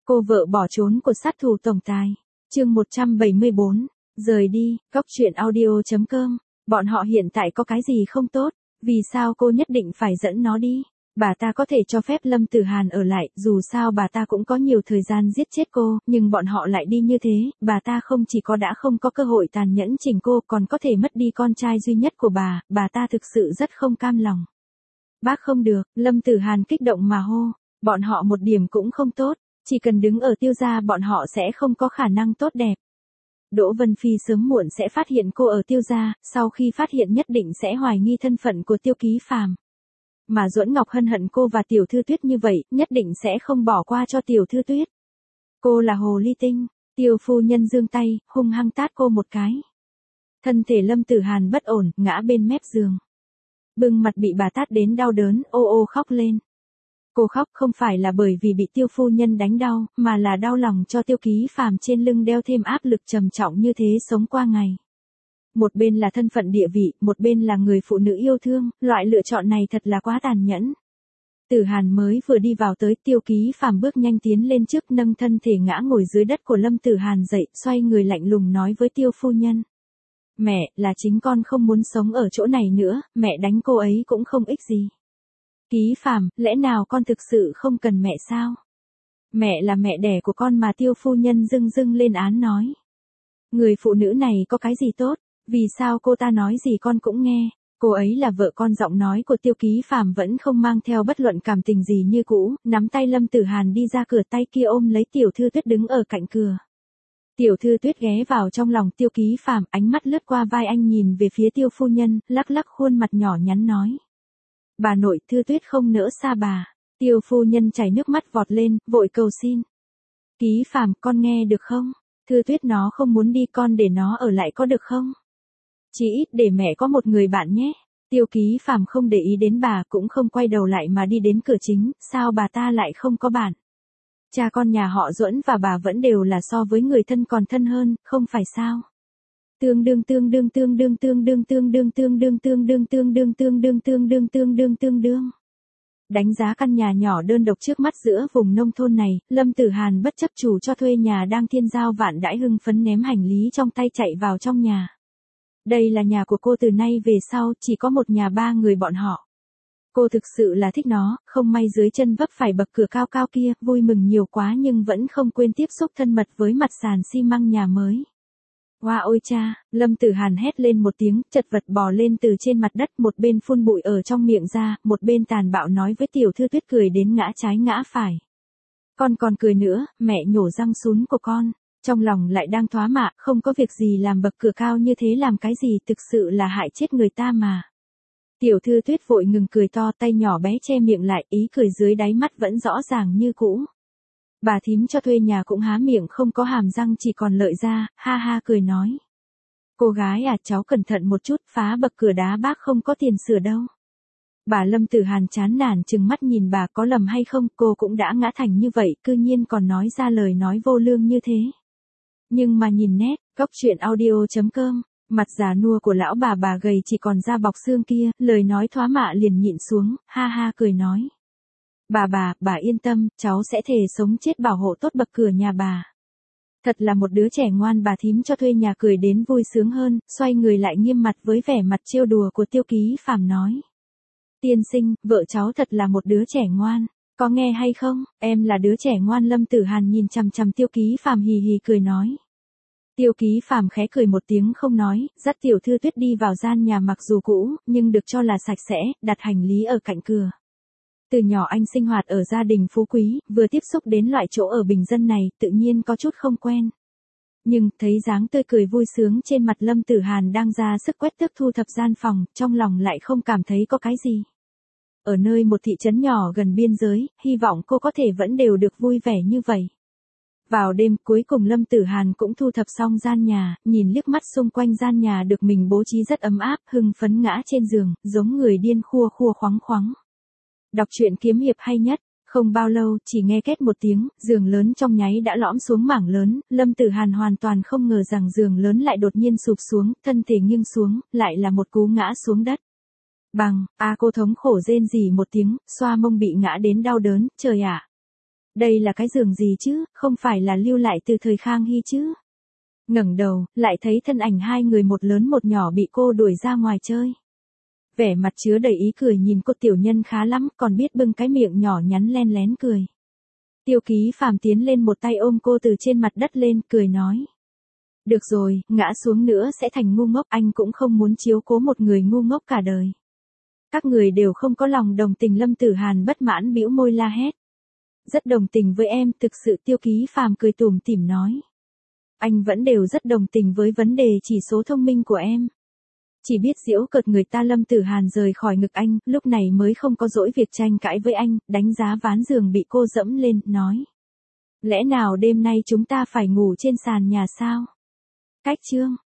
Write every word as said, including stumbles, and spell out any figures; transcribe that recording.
Cô vợ bỏ trốn của sát thủ tổng tài. Chương một trăm bảy mươi bốn, rời đi, góc truyện audio chấm com. Bọn họ hiện tại có cái gì không tốt, vì sao cô nhất định phải dẫn nó đi? Bà ta có thể cho phép Lâm Tử Hàn ở lại, dù sao bà ta cũng có nhiều thời gian giết chết cô, nhưng bọn họ lại đi như thế, bà ta không chỉ có đã không có cơ hội tàn nhẫn chỉnh cô, còn có thể mất đi con trai duy nhất của bà, bà ta thực sự rất không cam lòng. Bác không được, Lâm Tử Hàn kích động mà hô, bọn họ một điểm cũng không tốt, chỉ cần đứng ở Tiêu gia bọn họ sẽ không có khả năng tốt đẹp. Đỗ Vân Phi sớm muộn sẽ phát hiện cô ở Tiêu gia, sau khi phát hiện nhất định sẽ hoài nghi thân phận của Tiêu Ký Phàm. Mà Duẫn Ngọc Hân hận cô và Tiểu Thư Tuyết như vậy, nhất định sẽ không bỏ qua cho Tiểu Thư Tuyết. Cô là hồ ly tinh, Tiêu phu nhân giương tay, hung hăng tát cô một cái. Thân thể Lâm Tử Hàn bất ổn, ngã bên mép giường. Bưng mặt bị bà tát đến đau đớn, ô ô khóc lên. Cô khóc không phải là bởi vì bị Tiêu phu nhân đánh đau, mà là đau lòng cho Tiêu Ký Phàm trên lưng đeo thêm áp lực trầm trọng như thế sống qua ngày. Một bên là thân phận địa vị, một bên là người phụ nữ yêu thương, loại lựa chọn này thật là quá tàn nhẫn. Tử Hàn mới vừa đi vào tới, Tiêu Ký Phàm bước nhanh tiến lên trước, nâng thân thể ngã ngồi dưới đất của Lâm Tử Hàn dậy, xoay người lạnh lùng nói với Tiêu phu nhân. Mẹ, là chính con không muốn sống ở chỗ này nữa, mẹ đánh cô ấy cũng không ích gì. Ký Phàm, lẽ nào con thực sự không cần mẹ sao? Mẹ là mẹ đẻ của con mà, Tiêu phu nhân dưng dưng lên án nói. Người phụ nữ này có cái gì tốt, vì sao cô ta nói gì con cũng nghe, cô ấy là vợ con. Giọng nói của Tiêu Ký Phàm vẫn không mang theo bất luận cảm tình gì như cũ, nắm tay Lâm Tử Hàn đi ra cửa, tay kia ôm lấy Tiểu Thư Tuyết đứng ở cạnh cửa. Tiểu Thư Tuyết ghé vào trong lòng Tiêu Ký Phàm, ánh mắt lướt qua vai anh nhìn về phía Tiêu phu nhân, lắc lắc khuôn mặt nhỏ nhắn nói. Bà nội, Thư Tuyết không nỡ xa bà. Tiêu phu nhân chảy nước mắt vọt lên, vội cầu xin. Ký Phàm, con nghe được không? Thư Tuyết nó không muốn đi, con để nó ở lại có được không? Chỉ ít để mẹ có một người bạn nhé. Tiêu Ký Phàm không để ý đến bà, cũng không quay đầu lại mà đi đến cửa chính, sao bà ta lại không có bạn? Cha con nhà họ Duẫn và bà vẫn đều là so với người thân còn thân hơn, không phải sao? Tương đương tương đương tương đương tương đương tương đương tương đương tương đương tương đương tương đương tương đương tương đương tương đương. Đánh giá căn nhà nhỏ đơn độc trước mắt giữa vùng nông thôn này, Lâm Tử Hàn bất chấp chủ cho thuê nhà đang thiên giao vạn đãi hưng phấn ném hành lý trong tay chạy vào trong nhà. Đây là nhà của cô, từ nay về sau chỉ có một nhà ba người bọn họ. Cô thực sự là thích nó, không may dưới chân vấp phải bậc cửa cao cao kia, vui mừng nhiều quá nhưng vẫn không quên tiếp xúc thân mật với mặt sàn xi măng nhà mới. Hoa ôi cha, Lâm Tử Hàn hét lên một tiếng, chật vật bò lên từ trên mặt đất, một bên phun bụi ở trong miệng ra, một bên tàn bạo nói với Tiểu Thư Tuyết, cười đến ngã trái ngã phải. Con còn cười nữa, mẹ nhổ răng sún của con. Trong lòng lại đang thoá mạ, không có việc gì làm bậc cửa cao như thế làm cái gì, thực sự là hại chết người ta mà. Tiểu Thư Tuyết vội ngừng cười to, tay nhỏ bé che miệng lại, ý cười dưới đáy mắt vẫn rõ ràng như cũ. Bà thím cho thuê nhà cũng há miệng không có hàm răng, chỉ còn lợi ra, ha ha cười nói. Cô gái à, cháu cẩn thận một chút, phá bậc cửa đá bác không có tiền sửa đâu. Bà Lâm Tử Hàn chán nản chừng mắt nhìn bà, có lầm hay không, cô cũng đã ngã thành như vậy, cư nhiên còn nói ra lời nói vô lương như thế. Nhưng mà nhìn nét, góc truyện audio chấm com, mặt già nua của lão bà bà gầy chỉ còn da bọc xương kia, lời nói thoá mạ liền nhịn xuống, ha ha cười nói. Bà bà, bà yên tâm, cháu sẽ thề sống chết bảo hộ tốt bậc cửa nhà bà. Thật là một đứa trẻ ngoan. Bà thím cho thuê nhà cười đến vui sướng hơn, xoay người lại nghiêm mặt với vẻ mặt trêu đùa của Tiêu Ký Phàm nói. Tiên sinh, vợ cháu thật là một đứa trẻ ngoan, có nghe hay không, em là đứa trẻ ngoan. Lâm Tử Hàn nhìn chằm chằm Tiêu Ký Phàm hì hì cười nói. Tiêu Ký Phàm khẽ cười một tiếng không nói, dắt Tiểu Thư Tuyết đi vào gian nhà mặc dù cũ, nhưng được cho là sạch sẽ, đặt hành lý ở cạnh cửa. Từ nhỏ anh sinh hoạt ở gia đình phú quý, vừa tiếp xúc đến loại chỗ ở bình dân này, tự nhiên có chút không quen. Nhưng, thấy dáng tươi cười vui sướng trên mặt Lâm Tử Hàn đang ra sức quét tước thu thập gian phòng, trong lòng lại không cảm thấy có cái gì. Ở nơi một thị trấn nhỏ gần biên giới, hy vọng cô có thể vẫn đều được vui vẻ như vậy. Vào đêm, cuối cùng Lâm Tử Hàn cũng thu thập xong gian nhà, nhìn liếc mắt xung quanh gian nhà được mình bố trí rất ấm áp, hưng phấn ngã trên giường, giống người điên khua khua khoắng khoắng. Đọc truyện kiếm hiệp hay nhất, không bao lâu, chỉ nghe két một tiếng, giường lớn trong nháy đã lõm xuống mảng lớn, Lâm Tử Hàn hoàn toàn không ngờ rằng giường lớn lại đột nhiên sụp xuống, thân thể nghiêng xuống, lại là một cú ngã xuống đất. Bằng, a cô thống khổ rên rỉ một tiếng, xoa mông bị ngã đến đau đớn, trời ạ. Đây là cái giường gì chứ, không phải là lưu lại từ thời Khang Hy chứ? Ngẩng đầu, lại thấy thân ảnh hai người một lớn một nhỏ bị cô đuổi ra ngoài chơi. Vẻ mặt chứa đầy ý cười nhìn cô tiểu nhân khá lắm, còn biết bưng cái miệng nhỏ nhắn len lén cười. Tiêu Ký Phàm tiến lên một tay ôm cô từ trên mặt đất lên, cười nói. Được rồi, ngã xuống nữa sẽ thành ngu ngốc, anh cũng không muốn chiếu cố một người ngu ngốc cả đời. Các người đều không có lòng đồng tình. Lâm Tử Hàn bất mãn bĩu môi la hét. Rất đồng tình với em, thực sự. Tiêu Ký Phàm cười tủm tỉm nói. Anh vẫn đều rất đồng tình với vấn đề chỉ số thông minh của em. Chỉ biết giễu cợt người ta. Lâm Tử Hàn rời khỏi ngực anh, lúc này mới không có dỗi việc tranh cãi với anh, đánh giá ván giường bị cô dẫm lên, nói. Lẽ nào đêm nay chúng ta phải ngủ trên sàn nhà sao? Cách chương.